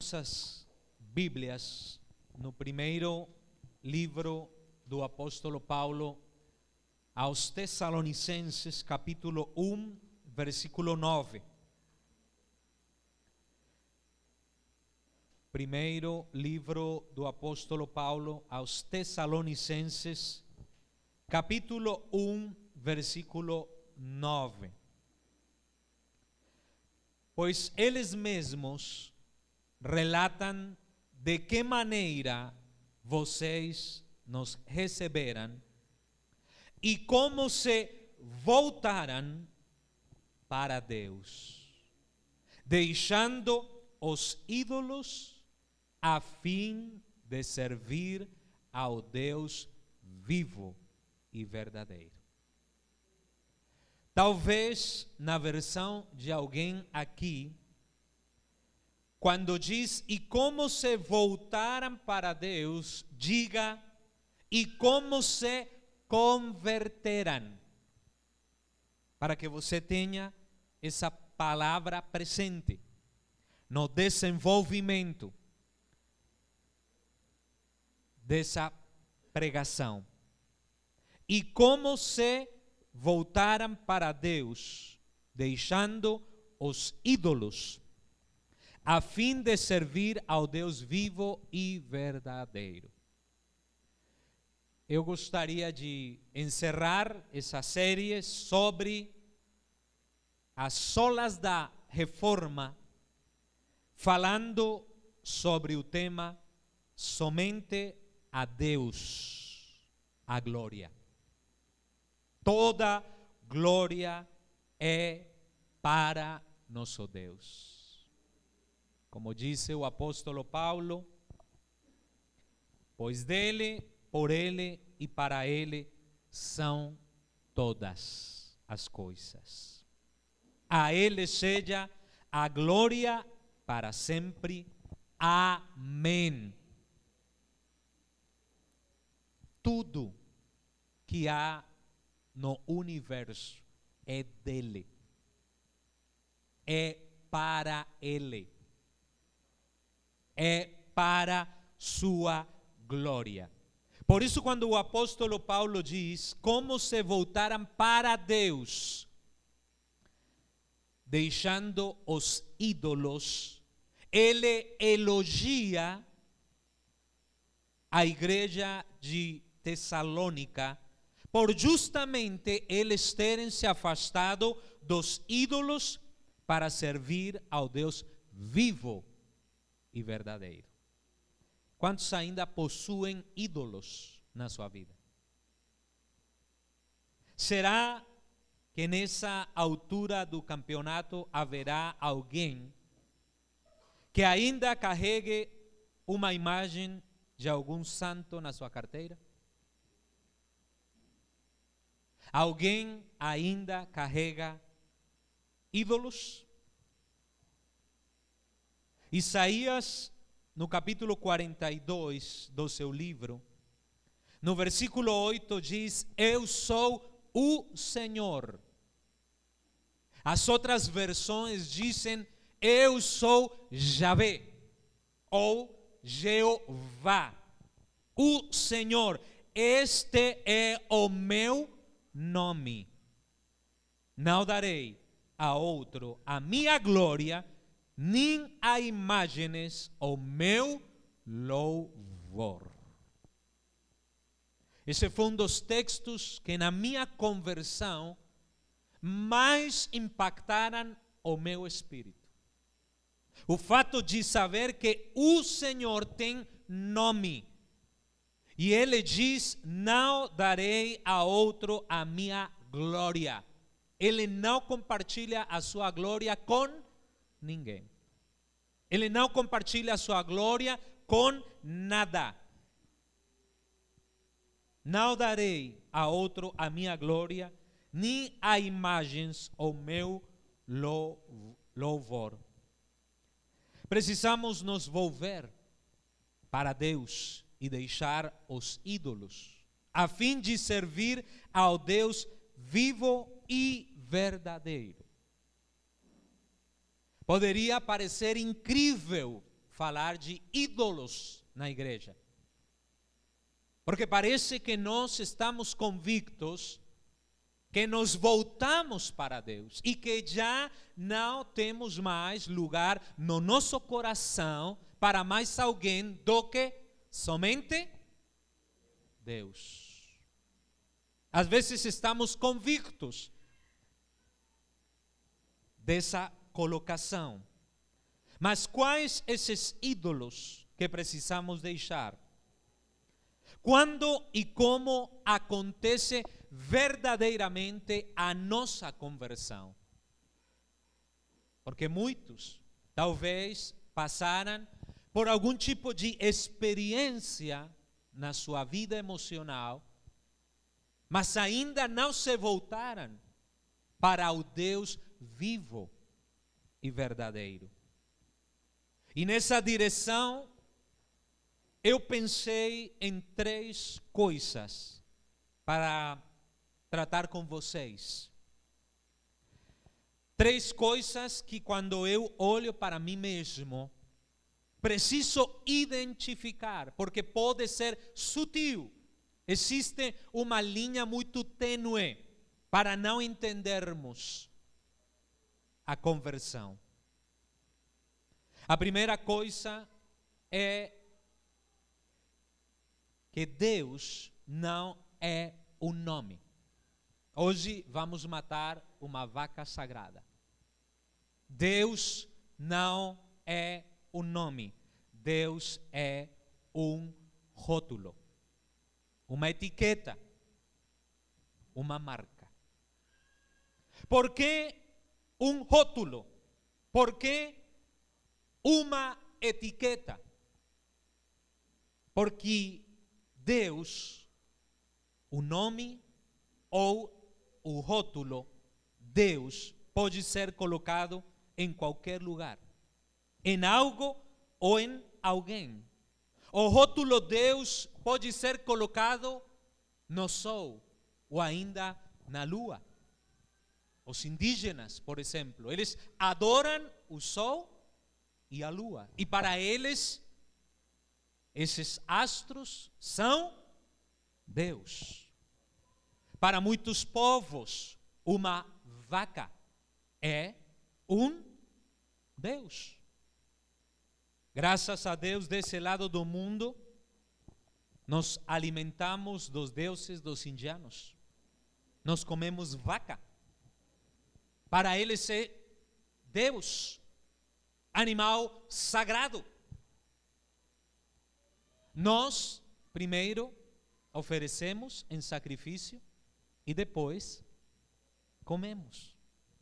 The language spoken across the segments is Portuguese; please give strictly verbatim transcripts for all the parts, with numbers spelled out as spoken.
nossas Bíblias no primeiro livro do apóstolo Paulo aos Tessalonicenses, capítulo um, versículo nove. Primeiro livro do apóstolo Paulo aos Tessalonicenses, capítulo um, versículo nove. Pois eles mesmos relatam de que maneira vocês nos receberam e como se voltaram para Deus, deixando os ídolos a fim de servir ao Deus vivo e verdadeiro. Talvez na versão de alguém aqui, quando diz e como se voltaram para Deus, diga e como se converteram, para que você tenha essa palavra presente no desenvolvimento dessa pregação. E como se voltaram para Deus, deixando os ídolos, a fim de servir ao Deus vivo e verdadeiro. Eu gostaria de encerrar essa série sobre as solas da reforma, falando sobre o tema somente a Deus a glória. Toda glória é para nosso Deus. Como disse o apóstolo Paulo, pois dele, por ele e para ele são todas as coisas. A ele seja a glória para sempre. Amém. Tudo que há no universo é dele, é para ele, é para sua glória. Por isso, quando o apóstolo Paulo diz como se voltaram para Deus, deixando os ídolos, ele elogia a igreja de Tessalônica por justamente eles terem se afastado dos ídolos para servir ao Deus vivo e verdadeiro. Quantos ainda possuem ídolos na sua vida? Será que nessa altura do campeonato haverá alguém que ainda carregue uma imagem de algum santo na sua carteira? Alguém ainda carrega ídolos? Isaías, no capítulo quarenta e dois do seu livro, no versículo oito diz: eu sou o Senhor. As outras versões dizem: eu sou Javé, ou Jeová, o Senhor. Este é o meu nome. Não darei a outro a minha glória, nem a imagens o meu louvor. Esse foi um dos textos que na minha conversão mais impactaram o meu espírito. O fato de saber que o Senhor tem nome. E ele diz: não darei a outro a minha glória. Ele não compartilha a sua glória com ninguém. Ele não compartilha a sua glória com nada. Não darei a outro a minha glória, nem a imagens o meu louvor. Precisamos nos volver para Deus e deixar os ídolos, a fim de servir ao Deus vivo e verdadeiro. Poderia parecer incrível falar de ídolos na igreja. Porque parece que nós estamos convictos que nos voltamos para Deus e que já não temos mais lugar no nosso coração para mais alguém do que somente Deus. Às vezes estamos convictos dessa colocação. Mas quais esses ídolos que precisamos deixar? Quando e como acontece verdadeiramente a nossa conversão? Porque muitos talvez passaram por algum tipo de experiência na sua vida emocional, mas ainda não se voltaram para o Deus vivo e verdadeiro. E nessa direção, eu pensei em três coisas para tratar com vocês. Três coisas que, quando eu olho para mim mesmo, preciso identificar, porque pode ser sutil. Existe uma linha muito tênue para não entendermos a conversão. A primeira coisa é que Deus não é um nome. Hoje vamos matar uma vaca sagrada. Deus não é um nome. Deus é um rótulo, uma etiqueta, uma marca. Por que um rótulo? Por que uma etiqueta? Porque Deus, o nome ou o rótulo, Deus pode ser colocado em qualquer lugar, em algo ou em alguém. O rótulo Deus pode ser colocado no sol ou ainda na lua. Os indígenas, por exemplo, eles adoram o sol e a lua. E para eles, esses astros são Deus. Para muitos povos, uma vaca é um Deus. Graças a Deus, desse lado do mundo, nós alimentamos dos deuses dos indianos. Nós comemos vaca. Para eles é Deus, animal sagrado. Nós, primeiro, oferecemos em sacrifício e depois comemos.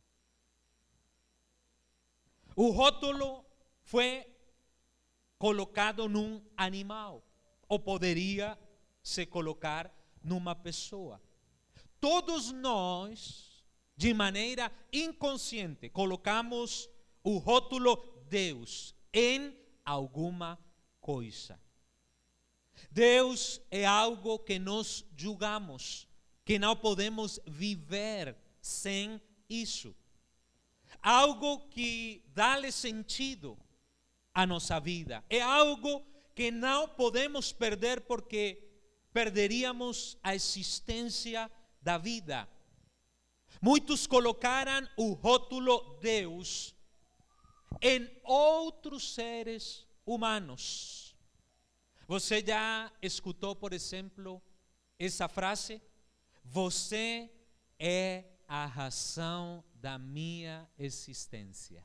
O rótulo foi colocado num animal, ou poderia se colocar numa pessoa. Todos nós, de maneira inconsciente, colocamos o rótulo Deus em alguma coisa. Deus é algo que nós julgamos, que não podemos viver sem isso. Algo que dá-lhe sentido à nossa vida. É algo que não podemos perder porque perderíamos a existência da vida. Muitos colocaram o rótulo Deus em outros seres humanos. Você já escutou, por exemplo, essa frase? Você é a razão da minha existência.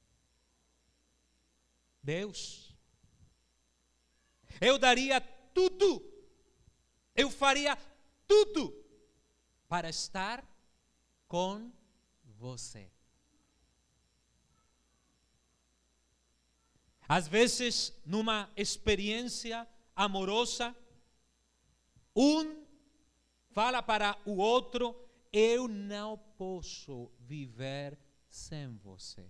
Deus. Eu daria tudo, eu faria tudo para estar com você. Às vezes, numa experiência amorosa, um fala para o outro: eu não posso viver sem você.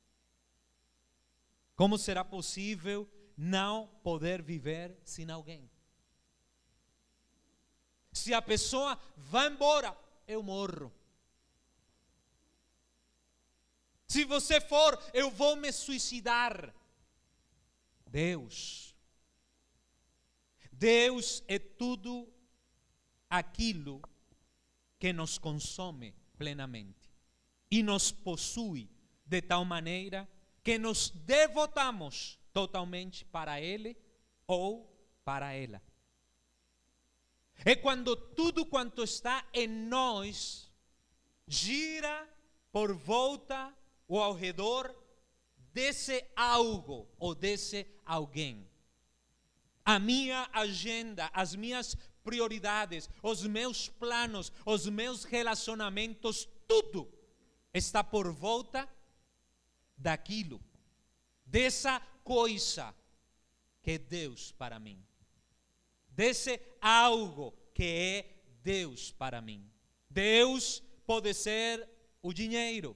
Como será possível não poder viver sem alguém? Se a pessoa vai embora, eu morro. Se você for, eu vou me suicidar. Deus. Deus é tudo aquilo que nos consome plenamente e nos possui de tal maneira que nos devotamos totalmente para Ele ou para ela. É quando tudo quanto está em nós gira por volta ou ao redor desse algo ou desse alguém. A minha agenda, as minhas prioridades, os meus planos, os meus relacionamentos, tudo está por volta daquilo, dessa coisa que é Deus para mim, desse algo que é Deus para mim. Deus pode ser o dinheiro.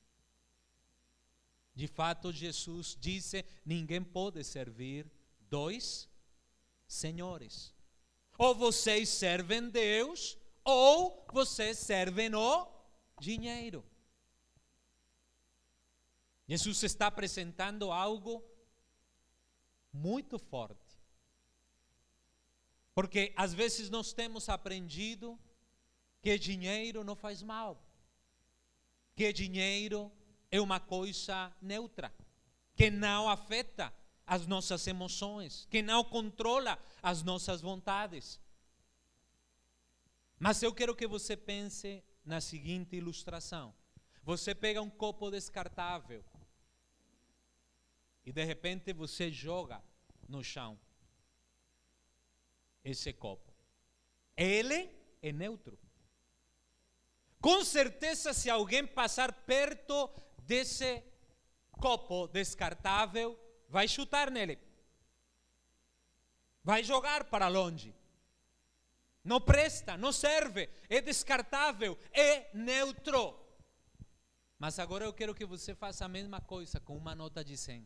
De fato, Jesus disse: ninguém pode servir dois senhores. Ou vocês servem Deus, ou vocês servem o dinheiro. Jesus está apresentando algo muito forte. Porque às vezes nós temos aprendido que dinheiro não faz mal, que dinheiro é uma coisa neutra, que não afeta as nossas emoções, que não controla as nossas vontades. Mas eu quero que você pense na seguinte ilustração. Você pega um copo descartável e de repente você joga no chão esse copo. Ele é neutro. Com certeza, se alguém passar perto desse copo descartável, vai chutar nele, vai jogar para longe. Não presta, não serve, é descartável, é neutro. Mas agora eu quero que você faça a mesma coisa com uma nota de cem.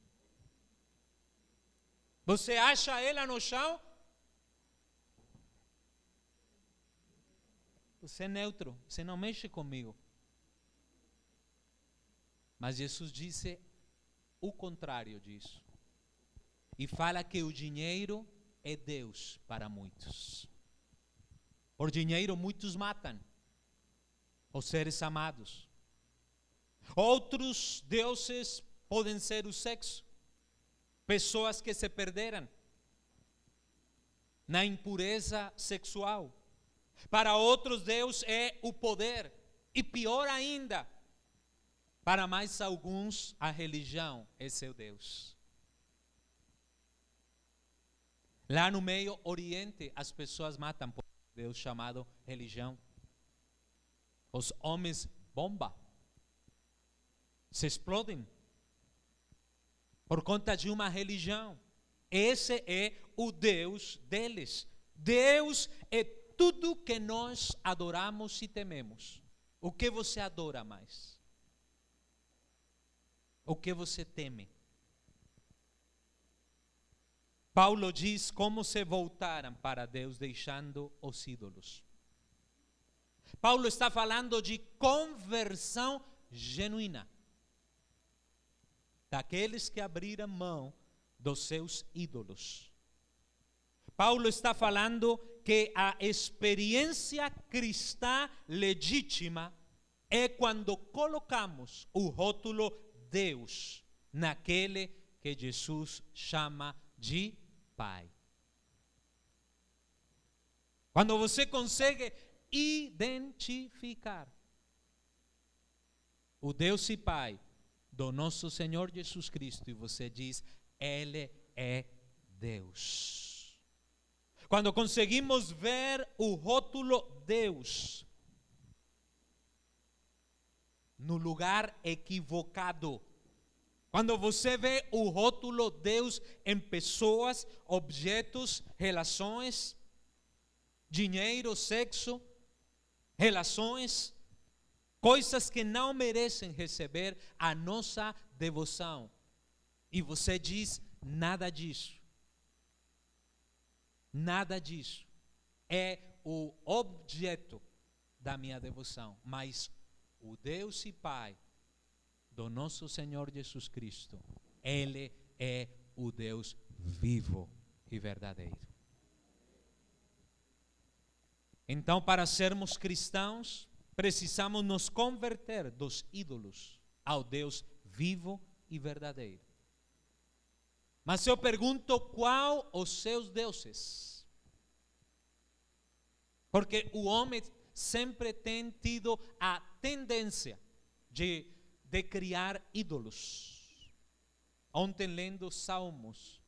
Você acha ela no chão? Você é neutro, você não mexe comigo. Mas Jesus disse o contrário disso. E fala que o dinheiro é Deus para muitos. Por dinheiro muitos matam os seres amados. Outros deuses podem ser o sexo. Pessoas que se perderam na impureza sexual. Para outros, Deus é o poder. E pior ainda, para mais alguns, a religião é seu Deus. Lá no Meio Oriente, as pessoas matam por Deus chamado religião. Os homens bomba se explodem por conta de uma religião. Esse é o Deus deles. Deus é tudo que nós adoramos e tememos. O que você adora mais? O que você teme? Paulo diz como se voltaram para Deus deixando os ídolos. Paulo está falando de conversão genuína. Daqueles que abriram mão dos seus ídolos. Paulo está falando que a experiência cristã legítima é quando colocamos o rótulo Deus naquele que Jesus chama de Pai. Quando você consegue identificar o Deus e Pai do nosso Senhor Jesus Cristo e você diz, Ele é Deus. Quando conseguimos ver o rótulo Deus no lugar equivocado, quando você vê o rótulo Deus em pessoas, objetos, relações, dinheiro, sexo, relações, coisas que não merecem receber a nossa devoção. E você diz, nada disso. Nada disso é o objeto da minha devoção, mas o Deus e Pai do nosso Senhor Jesus Cristo, Ele é o Deus vivo e verdadeiro. Então, para sermos cristãos, precisamos nos converter dos ídolos ao Deus vivo e verdadeiro. Mas eu pergunto, qual os seus deuses? Porque o homem sempre tem tido a tendência de, de criar ídolos. Ontem, lendo Salmos,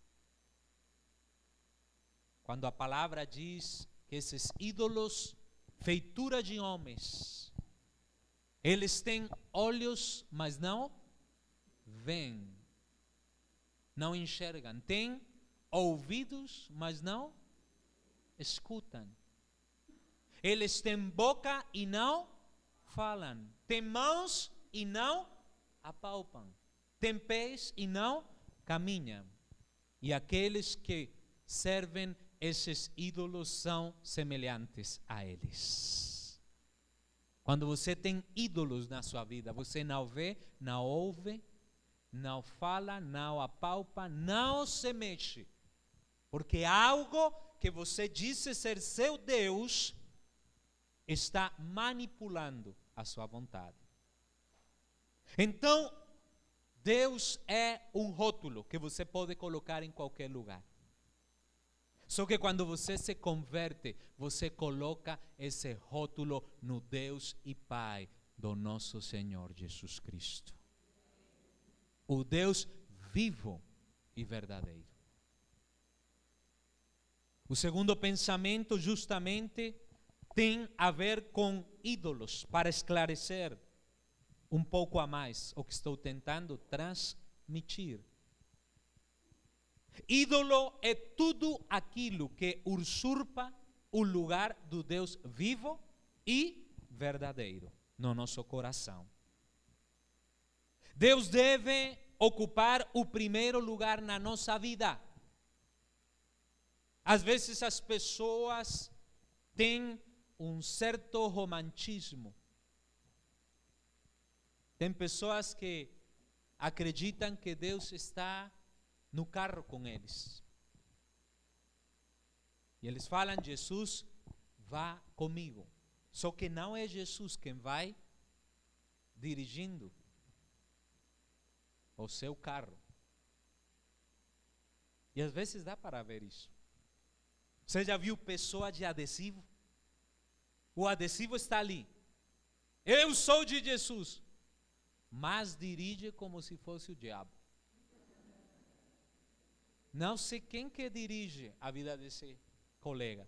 quando a palavra diz que esses ídolos, feitura de homens, eles têm olhos, mas não veem, não enxergam, têm ouvidos, mas não escutam. Eles têm boca e não falam, têm mãos e não apalpam, têm pés e não caminham. E aqueles que servem esses ídolos são semelhantes a eles. Quando você tem ídolos na sua vida, você não vê, não ouve, não fala, não apalpa, não se mexe. Porque algo que você disse ser seu Deus está manipulando a sua vontade. Então, Deus é um rótulo que você pode colocar em qualquer lugar. Só que quando você se converte, você coloca esse rótulo no Deus e Pai do nosso Senhor Jesus Cristo. O Deus vivo e verdadeiro. O segundo pensamento justamente tem a ver com ídolos, para esclarecer um pouco a mais o que estou tentando transmitir. Ídolo é tudo aquilo que usurpa o lugar do Deus vivo e verdadeiro no nosso coração. Deus deve ocupar o primeiro lugar na nossa vida. Às vezes as pessoas têm um certo romantismo. Tem pessoas que acreditam que Deus está no carro com eles. E eles falam, Jesus, vá comigo. Só que não é Jesus quem vai dirigindo o seu carro. E às vezes dá para ver isso. Você já viu pessoa de adesivo? O adesivo está ali. Eu sou de Jesus. Mas dirige como se fosse o diabo. Não sei quem que dirige a vida desse colega.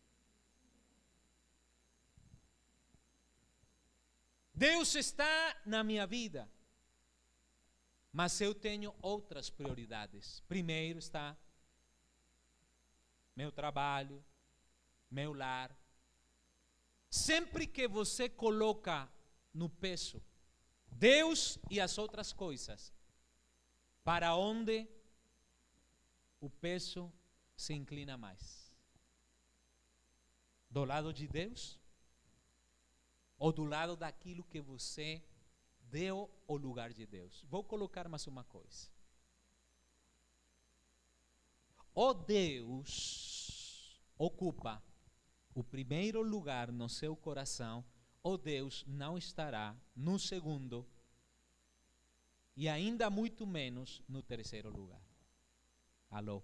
Deus está na minha vida, mas eu tenho outras prioridades. Primeiro está meu trabalho, meu lar. Sempre que você coloca no peso Deus e as outras coisas, para onde o peso se inclina mais? Do lado de Deus? Ou do lado daquilo que você deu ao lugar de Deus? Vou colocar mais uma coisa. O Deus ocupa o primeiro lugar no seu coração, o Deus não estará no segundo e ainda muito menos no terceiro lugar. Alô?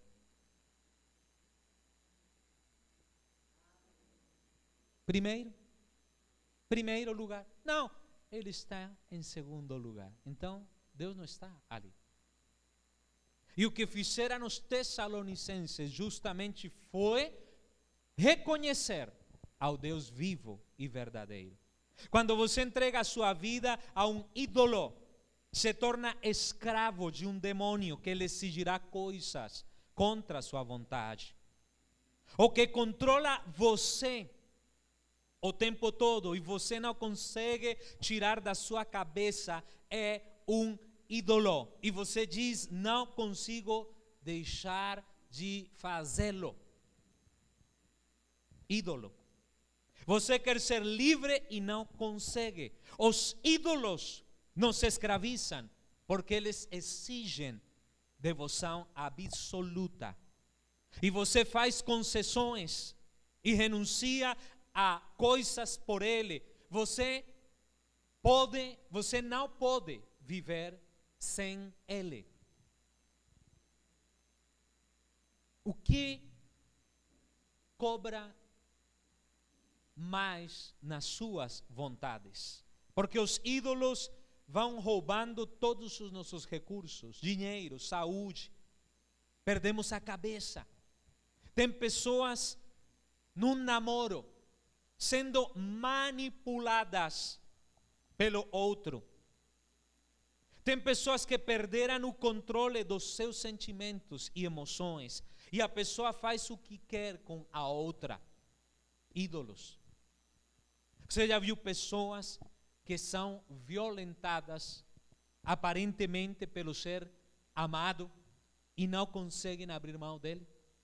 Primeiro? Primeiro lugar. Não, ele está em segundo lugar. Então, Deus não está ali. E o que fizeram os tessalonicenses justamente foi reconhecer ao Deus vivo e verdadeiro. Quando você entrega a sua vida a um ídolo, se torna escravo de um demônio que lhe exigirá coisas contra a sua vontade. O que controla você o tempo todo e você não consegue tirar da sua cabeça é um ídolo. E você diz, não consigo deixar de fazê-lo. Ídolo. Você quer ser livre e não consegue. Os ídolos nos escravizam porque eles exigem devoção absoluta. E você faz concessões e renuncia a coisas por ele. Você pode, você não pode viver sem ele. O que cobra mais nas suas vontades? Porque os ídolos vão roubando todos os nossos recursos, dinheiro, saúde. Perdemos a cabeça. Tem pessoas num namoro sendo manipuladas pelo outro. Tem pessoas que perderam o controle dos seus sentimentos e emoções, e a pessoa faz o que quer com a outra. Ídolos. Você já viu pessoas que são violentadas aparentemente pelo ser amado e não conseguem abrir mão dele?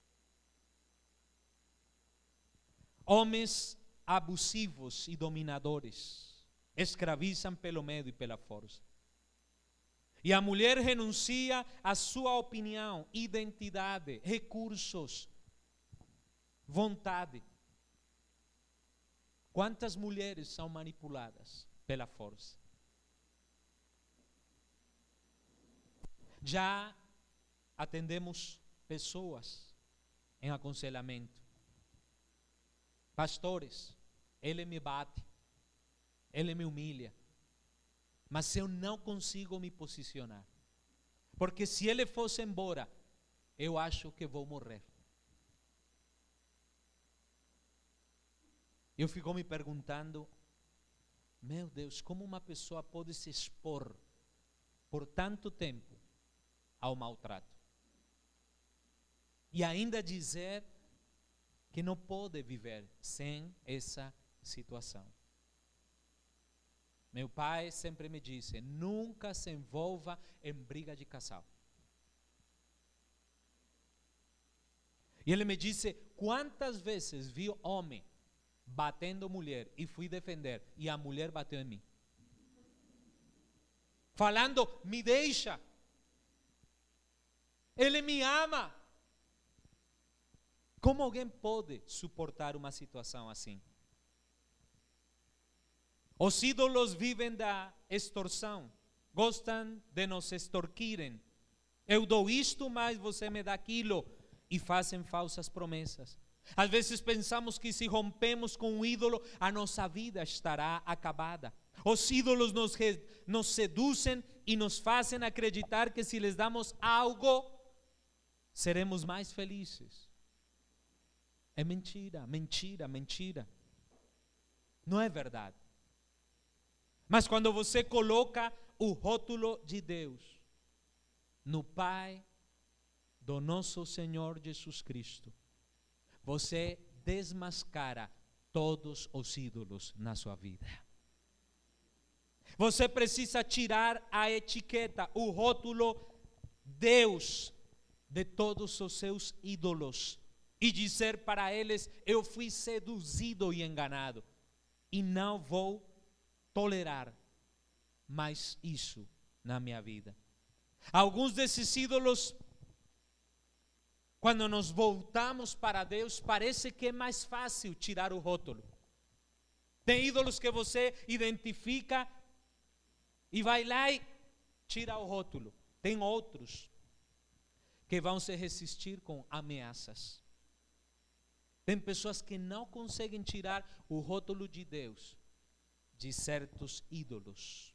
Homens abusivos e dominadores escravizam pelo medo e pela força. E a mulher renuncia à sua opinião, identidade, recursos, vontade. Quantas mulheres são manipuladas pela força? Já atendemos pessoas em aconselhamento. Pastores, ele me bate, ele me humilha, mas eu não consigo me posicionar, porque se ele fosse embora, eu acho que vou morrer. Eu fico me perguntando, meu Deus, como uma pessoa pode se expor por tanto tempo ao maltrato e ainda dizer que não pode viver sem essa situação? Meu pai sempre me disse, nunca se envolva em briga de casal. E ele me disse, quantas vezes vi homem batendo mulher e fui defender e a mulher bateu em mim, falando, me deixa, ele me ama. Como alguém pode suportar uma situação assim? Os ídolos vivem da extorsão, gostam de nos extorquirem. Eu dou isto, mas você me dá aquilo, e fazem falsas promessas. Às vezes pensamos que se rompemos com um ídolo, a nossa vida estará acabada. Os ídolos nos, nos seduzem e nos fazem acreditar que se lhes damos algo, seremos mais felizes. É mentira, mentira, mentira. Não é verdade. Mas quando você coloca o rótulo de Deus no Pai do nosso Senhor Jesus Cristo, você desmascara todos os ídolos na sua vida. Você precisa tirar a etiqueta, o rótulo Deus de todos os seus ídolos e dizer para eles, eu fui seduzido e enganado e não vou tolerar mais isso na minha vida. Alguns desses ídolos, quando nos voltamos para Deus, parece que é mais fácil tirar o rótulo. Tem ídolos que você identifica e vai lá e tira o rótulo. Tem outros que vão se resistir com ameaças. Tem pessoas que não conseguem tirar o rótulo de Deus de certos ídolos,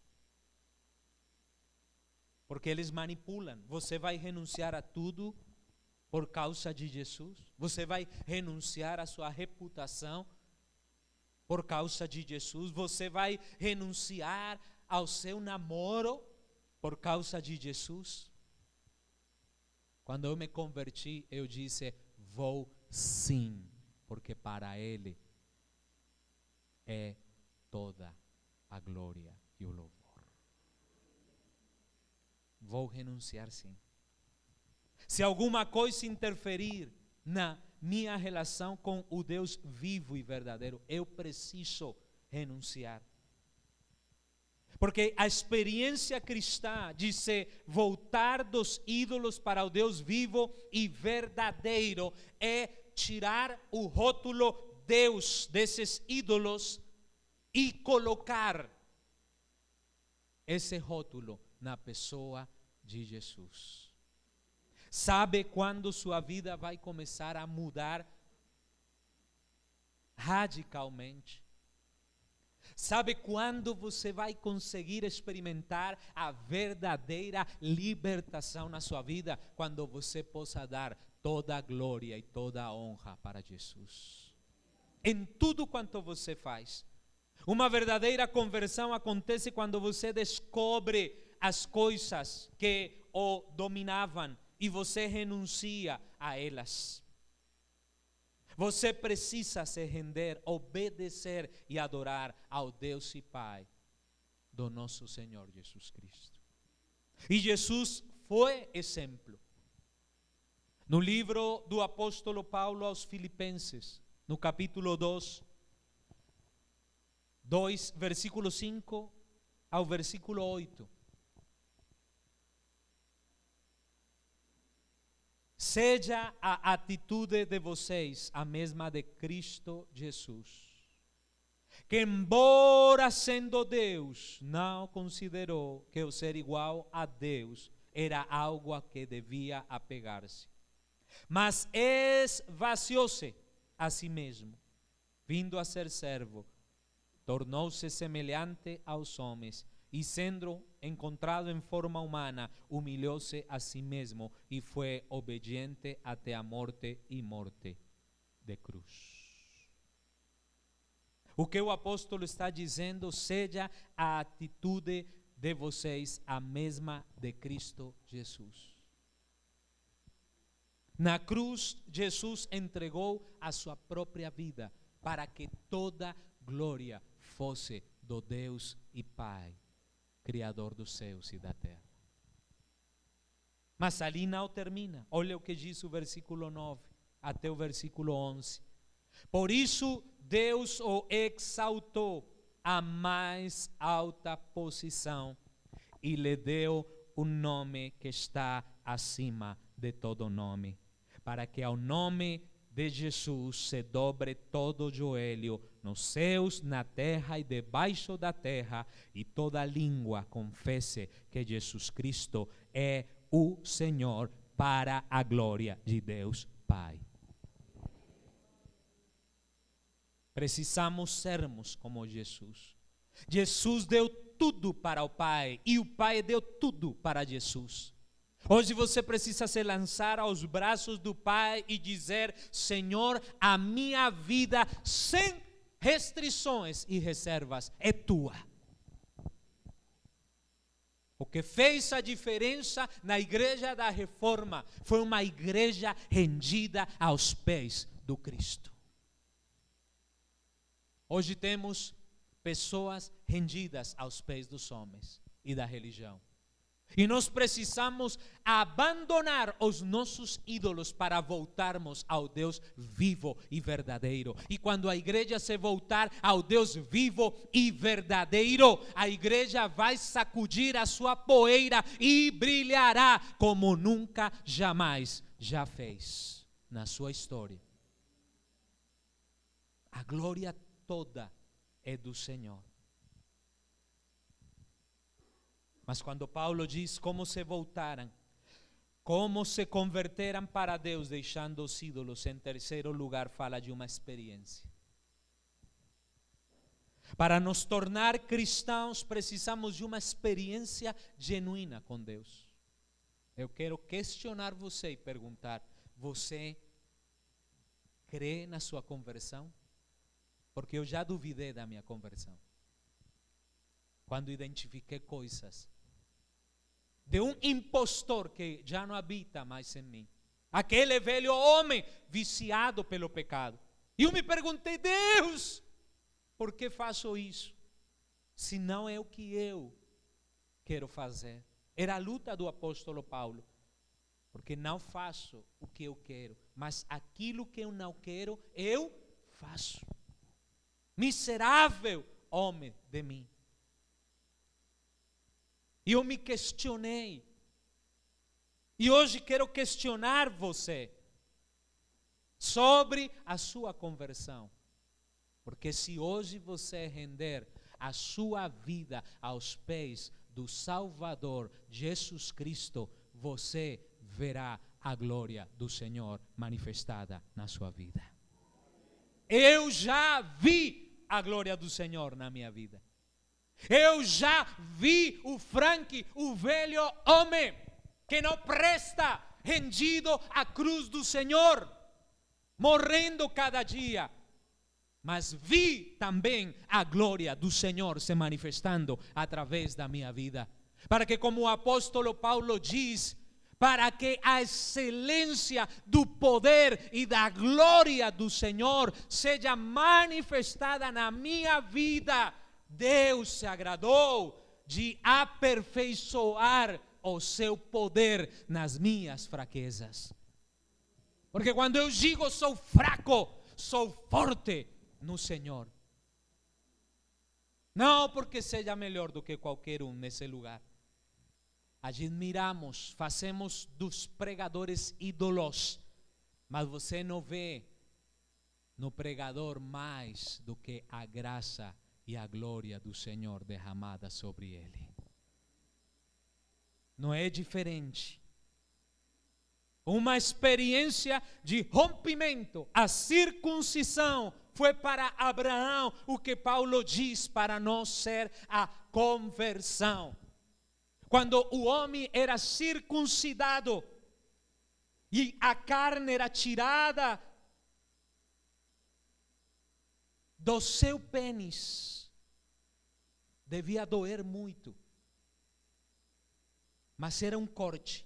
porque eles manipulam. Você vai renunciar a tudo por causa de Jesus? Você vai renunciar à sua reputação por causa de Jesus? Você vai renunciar ao seu namoro por causa de Jesus? Quando eu me converti, eu disse, vou sim, porque para Ele é toda a glória e o louvor. Vou renunciar sim. Se alguma coisa interferir na minha relação com o Deus vivo e verdadeiro, eu preciso renunciar. Porque a experiência cristã de se voltar dos ídolos para o Deus vivo e verdadeiro é tirar o rótulo Deus desses ídolos e colocar esse rótulo na pessoa de Jesus. Sabe quando sua vida vai começar a mudar radicalmente? Sabe quando você vai conseguir experimentar a verdadeira libertação na sua vida? Quando você possa dar toda a glória e toda a honra para Jesus. Em tudo quanto você faz. Uma verdadeira conversão acontece quando você descobre as coisas que o dominavam e você renuncia a elas. Você precisa se render, obedecer e adorar ao Deus e Pai do nosso Senhor Jesus Cristo. E Jesus foi exemplo. No livro do apóstolo Paulo aos Filipenses, no capítulo dois, dois, versículo cinco ao versículo oito. Seja a atitude de vocês a mesma de Cristo Jesus, que embora sendo Deus, não considerou que o ser igual a Deus era algo a que devia apegar-se, mas esvaziou-se a si mesmo, vindo a ser servo, tornou-se semelhante aos homens, e sendo encontrado em forma humana, humilhou-se a si mesmo e foi obediente até a morte e morte de cruz. O que o apóstolo está dizendo, seja a atitude de vocês a mesma de Cristo Jesus. Na cruz, Jesus entregou a sua própria vida para que toda glória fosse do Deus e Pai, Criador dos céus e da terra. Mas ali não termina. Olha o que diz o versículo nove até o versículo onze. Por isso Deus o exaltou à mais alta posição e lhe deu o nome que está acima de todo nome, para que ao nome de Jesus se dobre todo o joelho nos céus, na terra e debaixo da terra, e toda língua confesse que Jesus Cristo é o Senhor, para a glória de Deus Pai. Precisamos sermos como Jesus. Jesus deu tudo para o Pai e o Pai deu tudo para Jesus. Hoje você precisa se lançar aos braços do Pai e dizer: Senhor, a minha vida sem restrições e reservas é tua. O que fez a diferença na igreja da Reforma foi uma igreja rendida aos pés do Cristo. Hoje temos pessoas rendidas aos pés dos homens e da religião. E nós precisamos abandonar os nossos ídolos para voltarmos ao Deus vivo e verdadeiro. E quando a igreja se voltar ao Deus vivo e verdadeiro, a igreja vai sacudir a sua poeira e brilhará como nunca jamais já fez na sua história. A glória toda é do Senhor. Mas quando Paulo diz como se voltaram, como se converteram para Deus, deixando os ídolos, em terceiro lugar fala de uma experiência. Para nos tornar cristãos, precisamos de uma experiência genuína com Deus. Eu quero questionar você e perguntar: você crê na sua conversão? Porque eu já duvidei da minha conversão. Quando identifiquei coisas de um impostor que já não habita mais em mim. Aquele velho homem viciado pelo pecado. E eu me perguntei: Deus, por que faço isso? Se não é o que eu quero fazer. Era a luta do apóstolo Paulo. Porque não faço o que eu quero, mas aquilo que eu não quero, eu faço. Miserável homem de mim. E eu me questionei. E hoje quero questionar você sobre a sua conversão. Porque se hoje você render a sua vida aos pés do Salvador Jesus Cristo, você verá a glória do Senhor manifestada na sua vida. Eu já vi a glória do Senhor na minha vida. Eu já vi o Frank, o velho homem, que não presta, rendido à cruz do Senhor, morrendo cada dia. Mas vi também a glória do Senhor se manifestando através da minha vida. Para que, como o apóstolo Paulo diz, para que a excelência do poder e da glória do Senhor seja manifestada na minha vida, Deus se agradou de aperfeiçoar o seu poder nas minhas fraquezas. Porque quando eu digo sou fraco, sou forte no Senhor. Não porque seja melhor do que qualquer um nesse lugar. Admiramos, fazemos dos pregadores ídolos, mas você não vê no pregador mais do que a graça e a glória do Senhor derramada sobre ele. Não é diferente. Uma experiência de rompimento. A circuncisão foi para Abraão o que Paulo diz para nós ser a conversão. Quando o homem era circuncidado e a carne era tirada do seu pênis, devia doer muito. Mas era um corte.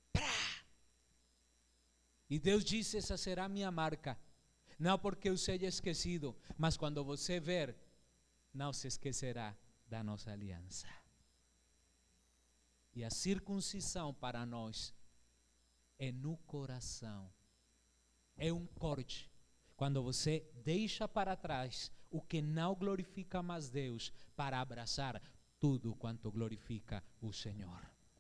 E Deus disse, essa será a minha marca. Não porque eu seja esquecido, mas quando você ver, não se esquecerá da nossa aliança. E a circuncisão para nós é no coração. É um corte. Quando você deixa para trás o que não glorifica mais Deus, para abraçar tudo quanto glorifica o Senhor.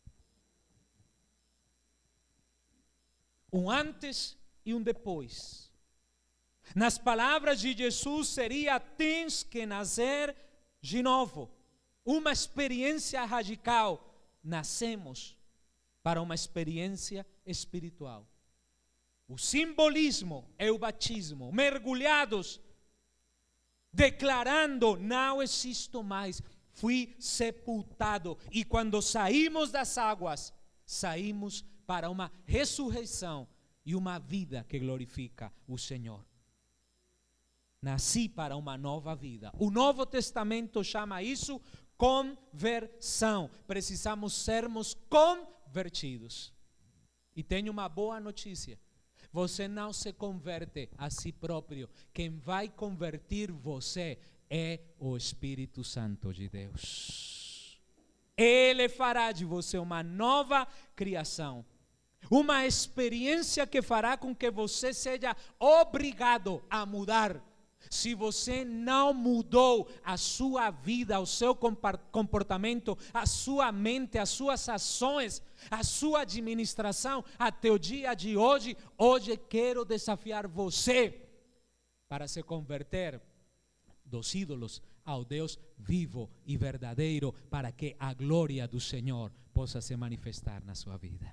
Um antes e um depois. Nas palavras de Jesus seria: tens que nascer de novo. Uma experiência radical. Nascemos para uma experiência espiritual. O simbolismo é o batismo. Mergulhados, declarando: não existo mais, fui sepultado. E quando saímos das águas, saímos para uma ressurreição e uma vida que glorifica o Senhor. Nasci para uma nova vida. O Novo Testamento chama isso conversão. Precisamos sermos convertidos. E tenho uma boa notícia. Você não se converte a si próprio. Quem vai converter você é o Espírito Santo de Deus. Ele fará de você uma nova criação. Uma experiência que fará com que você seja obrigado a mudar. Se você não mudou a sua vida, o seu comportamento, a sua mente, as suas ações, a sua administração até o dia de hoje, hoje quero desafiar você para se converter dos ídolos ao Deus vivo e verdadeiro, para que a glória do Senhor possa se manifestar na sua vida.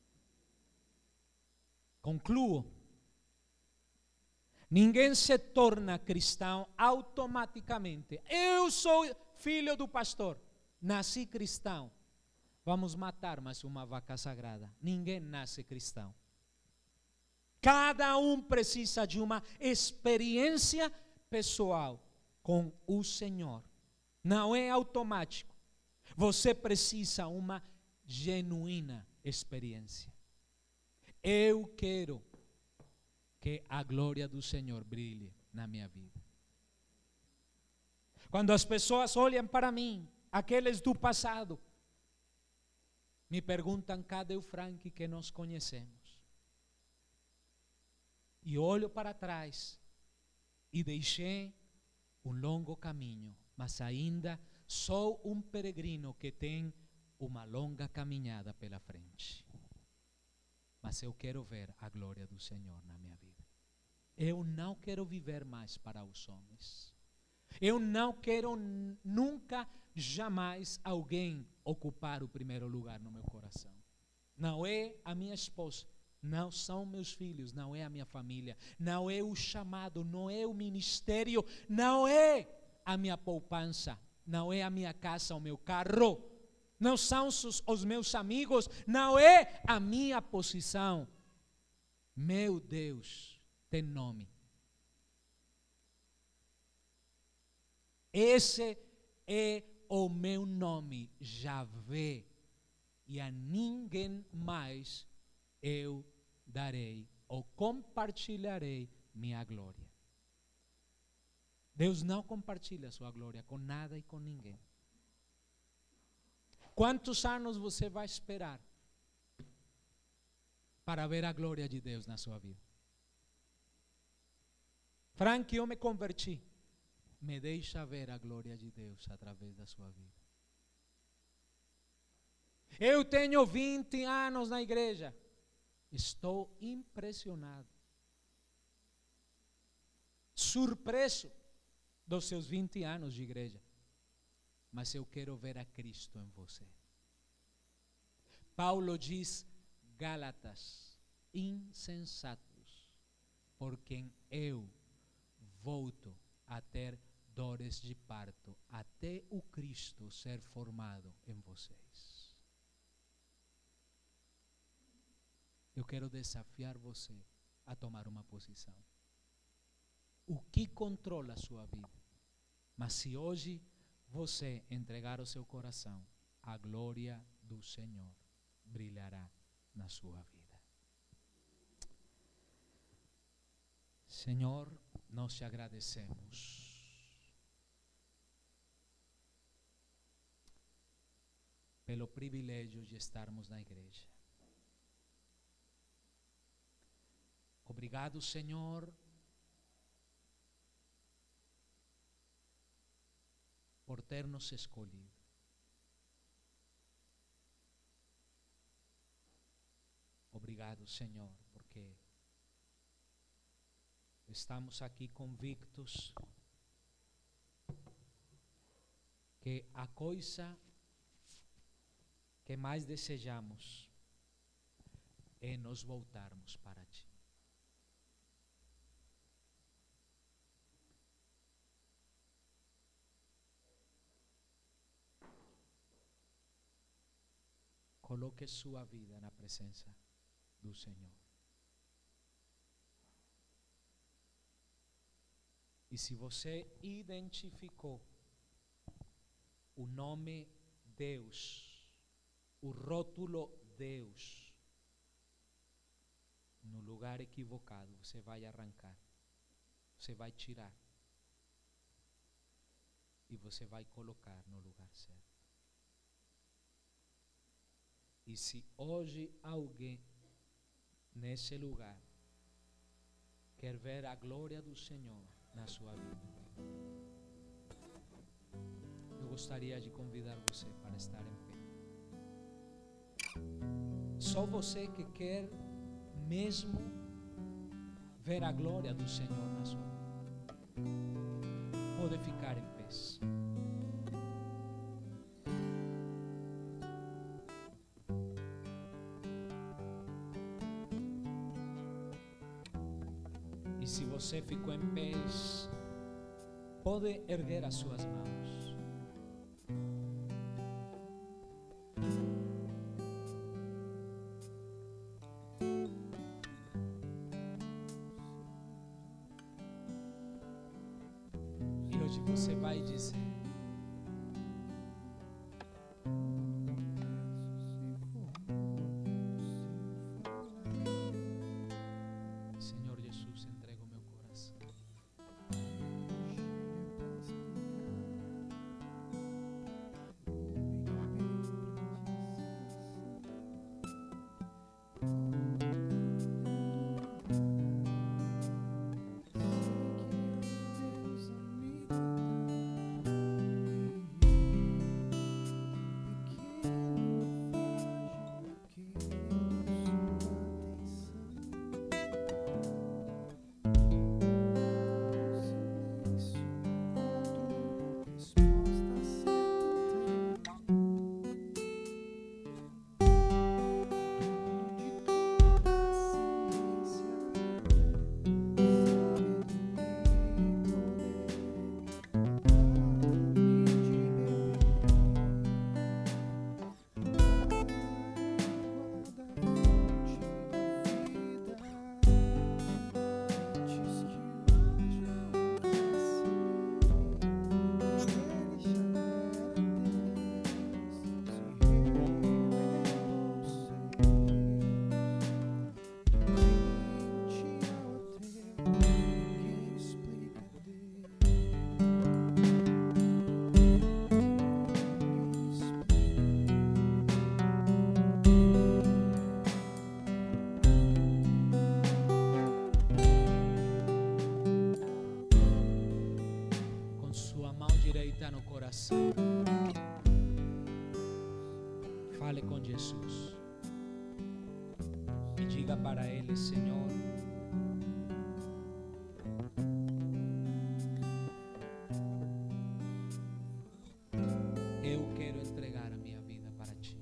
Concluo. Ninguém se torna cristão automaticamente. Eu sou filho do pastor, nasci cristão. Vamos matar mais uma vaca sagrada. Ninguém nasce cristão. Cada um precisa de uma experiência pessoal com o Senhor. Não é automático. Você precisa uma genuína experiência. Eu quero que a glória do Senhor brilhe na minha vida. Quando as pessoas olham para mim, aqueles do passado, me perguntam: cadê o Frank que nós conhecemos? E olho para trás e deixei um longo caminho, mas ainda sou um peregrino que tem uma longa caminhada pela frente. Mas eu quero ver a glória do Senhor na minha vida. Eu não quero viver mais para os homens. Eu não quero n- nunca, jamais alguém ocupar o primeiro lugar no meu coração. Não é a minha esposa, não são meus filhos, não é a minha família, não é o chamado, não é o ministério, não é a minha poupança, não é a minha casa, o meu carro, não são os, os meus amigos, não é a minha posição. Meu Deus tem nome. Esse é o meu nome, Javé, e a ninguém mais eu darei ou compartilharei minha glória. Deus não compartilha sua glória com nada e com ninguém. Quantos anos você vai esperar para ver a glória de Deus na sua vida? Frank, eu me converti. Me deixa ver a glória de Deus através da sua vida. Eu tenho vinte anos na igreja. Estou impressionado. Surpreso dos seus vinte anos de igreja. Mas eu quero ver a Cristo em você. Paulo diz, Gálatas, insensatos, por quem eu volto a ter dores de parto, até o Cristo ser formado em vocês. Eu quero desafiar você a tomar uma posição. O que controla a sua vida? Mas se hoje você entregar o seu coração, a glória do Senhor brilhará na sua vida. Senhor, nós te agradecemos. Pelo privilégio de estarmos na igreja. Obrigado, Senhor, por ter nos escolhido. Obrigado, Senhor, porque estamos aqui convictos que a coisa que mais desejamos é nos voltarmos para Ti. Coloque sua vida na presença do Senhor. E se você identificou o nome Deus, o rótulo Deus, no lugar equivocado, você vai arrancar, você vai tirar e você vai colocar no lugar certo. E se hoje alguém nesse lugar quer ver a glória do Senhor na sua vida, eu gostaria de convidar você para estar em pé. Só você que quer mesmo ver a glória do Senhor na sua vida pode ficar em pé. E se você ficou em pé, pode erguer as suas mãos. E hoje você vai dizer: Senhor Jesus, entrego meu coração. sinta no coração. Fale com Jesus e diga para Ele: Senhor, eu quero entregar a minha vida para Ti.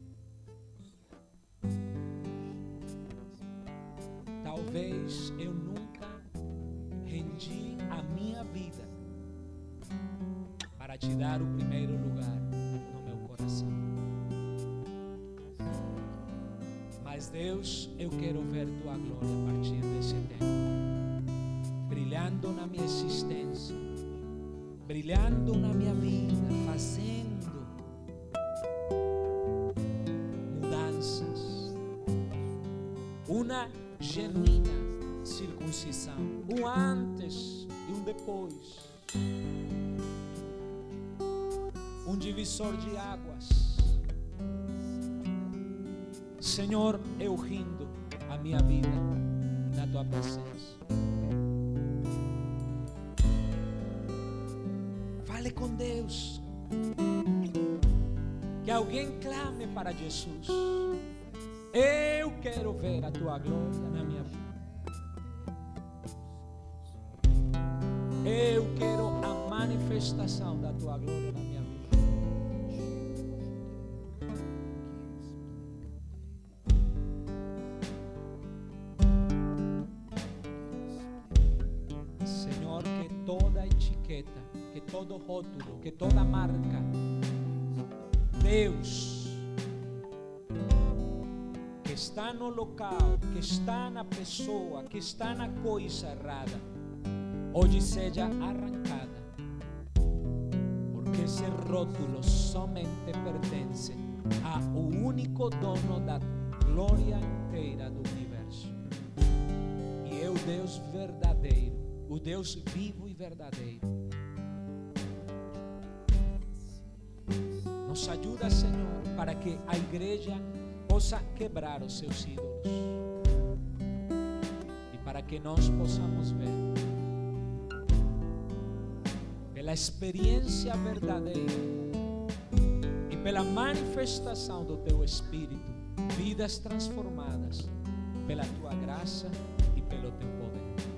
Talvez eu nunca rendi a minha vida para Te dar o primeiro lugar no meu coração. Mas Deus, eu quero ver Tua glória a partir desse tempo, brilhando na minha existência, brilhando na minha vida, fazendo mudanças, uma genuína circuncisão, um antes e um depois, um divisor de águas. Senhor, eu rindo a minha vida na Tua presença. Fale com Deus. Que alguém clame para Jesus. Eu quero ver a Tua glória na minha vida. Eu quero a manifestação da Tua glória na minha vida. Senhor, que toda etiqueta, que todo rótulo, que toda marca, Deus, que está no local, que está na pessoa, que está na coisa errada, hoje seja arrancada, porque esse rótulo somente pertence ao único dono da glória inteira do universo, e é o Deus verdadeiro, o Deus vivo e verdadeiro. Nos ajuda, Senhor, para que a igreja possa quebrar os seus ídolos e para que nós possamos ver, pela experiência verdadeira e pela manifestação do Teu Espírito, vidas transformadas pela Tua graça e pelo Teu poder.